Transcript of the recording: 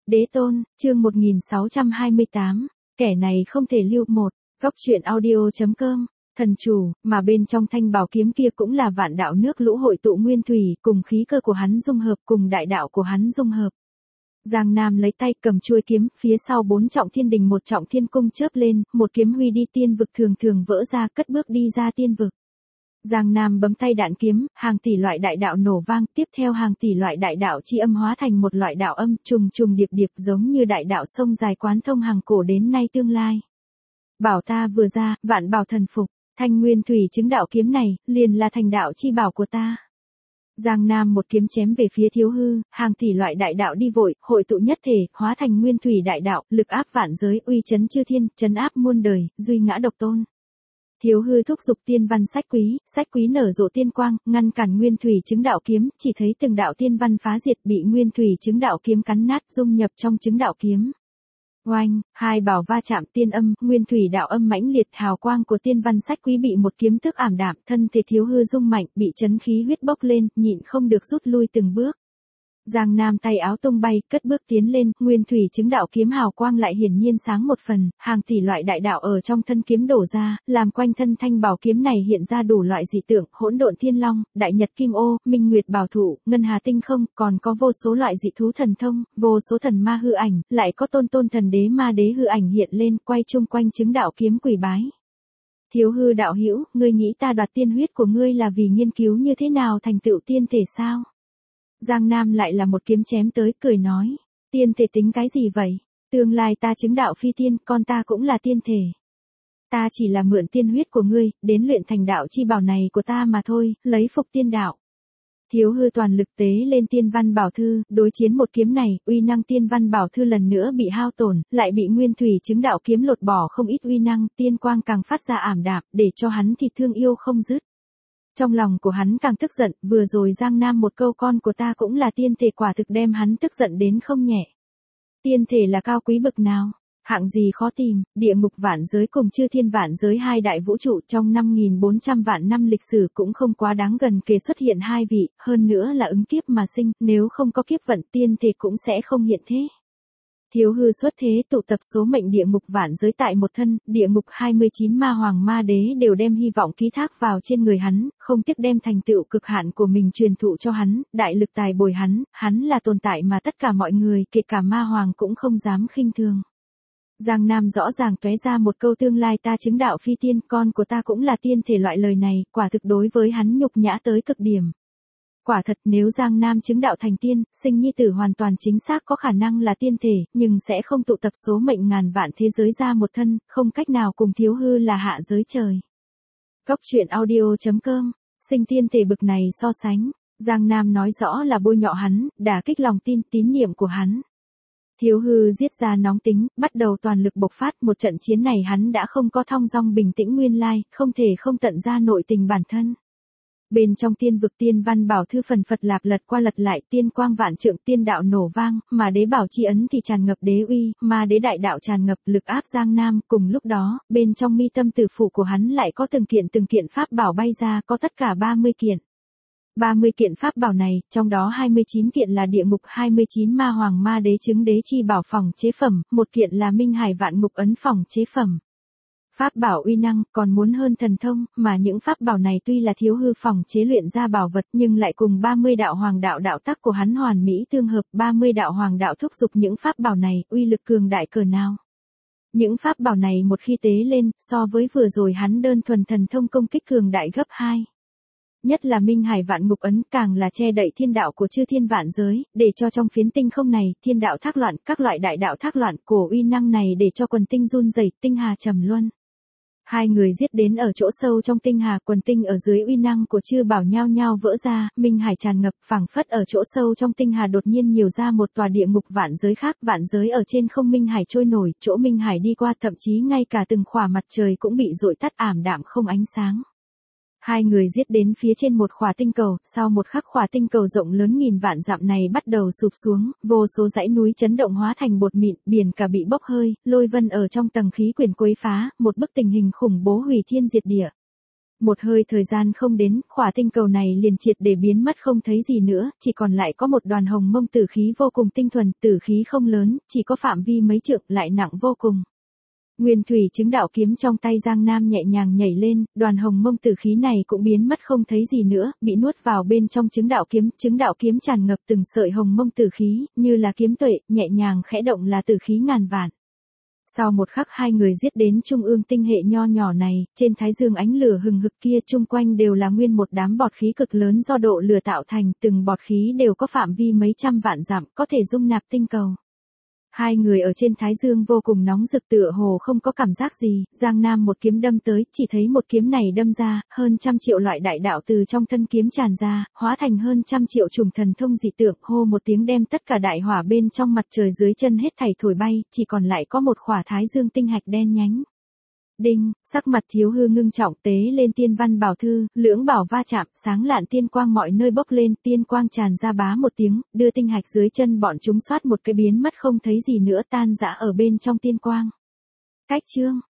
Đế tôn, chương 1628, kẻ này không thể lưu một, góc truyện audio.com, thần chủ, mà bên trong thanh bảo kiếm kia cũng là vạn đạo nước lũ hội tụ nguyên thủy, cùng khí cơ của hắn dung hợp, cùng đại đạo của hắn dung hợp. Giang Nam lấy tay cầm chuôi kiếm, phía sau 4 trọng thiên đình, 1 trọng thiên cung chớp lên, một kiếm huy đi tiên vực thường thường vỡ ra, cất bước đi ra tiên vực. Giang Nam bấm tay đạn kiếm, hàng tỷ loại đại đạo nổ vang, tiếp theo hàng tỷ loại đại đạo chi âm hóa thành một loại đạo âm, trùng trùng điệp điệp giống như đại đạo sông dài quán thông hàng cổ đến nay tương lai. Bảo ta vừa ra, vạn bảo thần phục, thanh nguyên thủy chứng đạo kiếm này, liền là thành đạo chi bảo của ta. Giang Nam một kiếm chém về phía Thiếu Hư, hàng tỷ loại đại đạo đi vội, hội tụ nhất thể, hóa thành nguyên thủy đại đạo, lực áp vạn giới, uy chấn chư thiên, chấn áp muôn đời, duy ngã độc tôn. Thiếu Hư thúc giục tiên văn sách quý nở rộ tiên quang, ngăn cản nguyên thủy chứng đạo kiếm, chỉ thấy từng đạo tiên văn phá diệt bị nguyên thủy chứng đạo kiếm cắn nát, dung nhập trong chứng đạo kiếm. Oanh, hai bảo va chạm, tiên âm, nguyên thủy đạo âm mãnh liệt, hào quang của tiên văn sách quý bị một kiếm tức ảm đạm, thân thể Thiếu Hư rung mạnh, bị chấn khí huyết bốc lên, nhịn không được rút lui từng bước. Giang Nam tay áo tung bay, cất bước tiến lên, nguyên thủy chứng đạo kiếm hào quang lại hiển nhiên sáng một phần, hàng tỷ loại đại đạo ở trong thân kiếm đổ ra, làm quanh thân thanh bảo kiếm này hiện ra đủ loại dị tượng, hỗn độn thiên long, đại nhật kim ô, minh nguyệt bảo thụ, ngân hà tinh không, còn có vô số loại dị thú thần thông, vô số thần ma hư ảnh, lại có tôn thần đế ma đế hư ảnh hiện lên, quay chung quanh chứng đạo kiếm quỳ bái. Thiếu Hư đạo hữu, ngươi nghĩ ta đoạt tiên huyết của ngươi là vì nghiên cứu như thế nào thành tựu tiên thể sao? Giang Nam lại là một kiếm chém tới, cười nói, tiên thể tính cái gì vậy? Tương lai ta chứng đạo phi tiên, con ta cũng là tiên thể. Ta chỉ là mượn tiên huyết của ngươi, đến luyện thành đạo chi bảo này của ta mà thôi, lấy phục tiên đạo. Thiếu Hư toàn lực tế lên tiên văn bảo thư, đối chiến một kiếm này, uy năng tiên văn bảo thư lần nữa bị hao tổn, lại bị nguyên thủy chứng đạo kiếm lột bỏ không ít uy năng, tiên quang càng phát ra ảm đạm, để cho hắn thì thương yêu không dứt. Trong lòng của hắn càng tức giận, vừa rồi Giang Nam một câu con của ta cũng là tiên thể quả thực đem hắn tức giận đến không nhẹ. Tiên thể là cao quý bậc nào? Hạng gì khó tìm, địa ngục vạn giới cùng chư thiên vạn giới hai đại vũ trụ trong 5.400 vạn năm lịch sử cũng không quá đáng gần kề xuất hiện hai vị, hơn nữa là ứng kiếp mà sinh, nếu không có kiếp vận tiên thể cũng sẽ không hiện thế. Thiếu Hư xuất thế tụ tập số mệnh địa ngục vạn giới tại một thân, địa ngục 29 ma hoàng ma đế đều đem hy vọng ký thác vào trên người hắn, không tiếc đem thành tựu cực hạn của mình truyền thụ cho hắn, đại lực tài bồi hắn là tồn tại mà tất cả mọi người, kể cả ma hoàng cũng không dám khinh thường. Giang Nam rõ ràng tóe ra một câu tương lai ta chứng đạo phi tiên, con của ta cũng là tiên thể, loại lời này, quả thực đối với hắn nhục nhã tới cực điểm. Quả thật nếu Giang Nam chứng đạo thành tiên, sinh nhi tử hoàn toàn chính xác có khả năng là tiên thể, nhưng sẽ không tụ tập số mệnh ngàn vạn thế giới ra một thân, không cách nào cùng Thiếu Hư là hạ giới trời. Góc truyện audio.com, sinh tiên thể bực này so sánh, Giang Nam nói rõ là bôi nhọ hắn, đả kích lòng tín nhiệm của hắn. Thiếu Hư giết ra nóng tính, bắt đầu toàn lực bộc phát, một trận chiến này hắn đã không có thong dong bình tĩnh nguyên lai, không thể không tận ra nội tình bản thân. Bên trong tiên vực tiên văn bảo thư phần phật lạp lật qua lật lại, tiên quang vạn trượng, tiên đạo nổ vang, mà đế bảo chi ấn thì tràn ngập đế uy, mà đế đại đạo tràn ngập lực áp Giang Nam, cùng lúc đó, bên trong mi tâm tử phủ của hắn lại có từng kiện pháp bảo bay ra, có tất cả 30 kiện. 30 kiện pháp bảo này, trong đó 29 kiện là địa ngục 29 ma hoàng ma đế chứng đế chi bảo phòng chế phẩm, một kiện là minh hải vạn ngục ấn phòng chế phẩm. Pháp bảo uy năng còn muốn hơn thần thông, mà những pháp bảo này tuy là Thiếu Hư phòng chế luyện ra bảo vật nhưng lại cùng 30 đạo hoàng đạo đạo tắc của hắn hoàn mỹ tương hợp, 30 đạo hoàng đạo thúc giục những pháp bảo này, uy lực cường đại cỡ nào. Những pháp bảo này một khi tế lên, so với vừa rồi hắn đơn thuần thần thông công kích cường đại gấp 2. Nhất là minh hải vạn ngục ấn càng là che đậy thiên đạo của chư thiên vạn giới, để cho trong phiến tinh không này, thiên đạo thác loạn, các loại đại đạo thác loạn, cổ uy năng này để cho quần tinh run rẩy, tinh hà trầm luân. Hai người giết đến ở chỗ sâu trong tinh hà, quần tinh ở dưới uy năng của chư bảo nhao nhao vỡ ra, minh hải tràn ngập, phảng phất ở chỗ sâu trong tinh hà đột nhiên nhiều ra một tòa địa ngục vạn giới khác, vạn giới ở trên không minh hải trôi nổi, chỗ minh hải đi qua thậm chí ngay cả từng khỏa mặt trời cũng bị dội tắt ảm đạm không ánh sáng. Hai người giết đến phía trên một khỏa tinh cầu, sau một khắc khỏa tinh cầu rộng lớn nghìn vạn dặm này bắt đầu sụp xuống, vô số dãy núi chấn động hóa thành bột mịn, biển cả bị bốc hơi, lôi vân ở trong tầng khí quyển quấy phá, một bức tình hình khủng bố hủy thiên diệt địa. Một hơi thời gian không đến, khỏa tinh cầu này liền triệt để biến mất không thấy gì nữa, chỉ còn lại có một đoàn hồng mông tử khí vô cùng tinh thuần, tử khí không lớn, chỉ có phạm vi mấy trượng, lại nặng vô cùng. Nguyên thủy chứng đạo kiếm trong tay Giang Nam nhẹ nhàng nhảy lên, đoàn hồng mông tử khí này cũng biến mất không thấy gì nữa, bị nuốt vào bên trong chứng đạo kiếm tràn ngập từng sợi hồng mông tử khí, như là kiếm tuệ, nhẹ nhàng khẽ động là tử khí ngàn vạn. Sau một khắc hai người giết đến trung ương tinh hệ nho nhỏ này, trên thái dương ánh lửa hừng hực kia chung quanh đều là nguyên một đám bọt khí cực lớn do độ lửa tạo thành, từng bọt khí đều có phạm vi mấy trăm vạn dặm, có thể dung nạp tinh cầu. Hai người ở trên thái dương vô cùng nóng rực tựa hồ không có cảm giác gì, Giang Nam một kiếm đâm tới, chỉ thấy một kiếm này đâm ra, hơn 100 triệu loại đại đạo từ trong thân kiếm tràn ra, hóa thành hơn 100 triệu trùng thần thông dị tượng, hô một tiếng đem tất cả đại hỏa bên trong mặt trời dưới chân hết thảy thổi bay, chỉ còn lại có một khỏa thái dương tinh hạch đen nhánh. Đinh, sắc mặt Thiếu Hư ngưng trọng tế lên tiên văn bảo thư, lưỡng bảo va chạm, sáng lạn tiên quang mọi nơi bốc lên, tiên quang tràn ra bá một tiếng, đưa tinh hạch dưới chân bọn chúng xoát một cái biến mất không thấy gì nữa tan rã ở bên trong tiên quang. Cách chương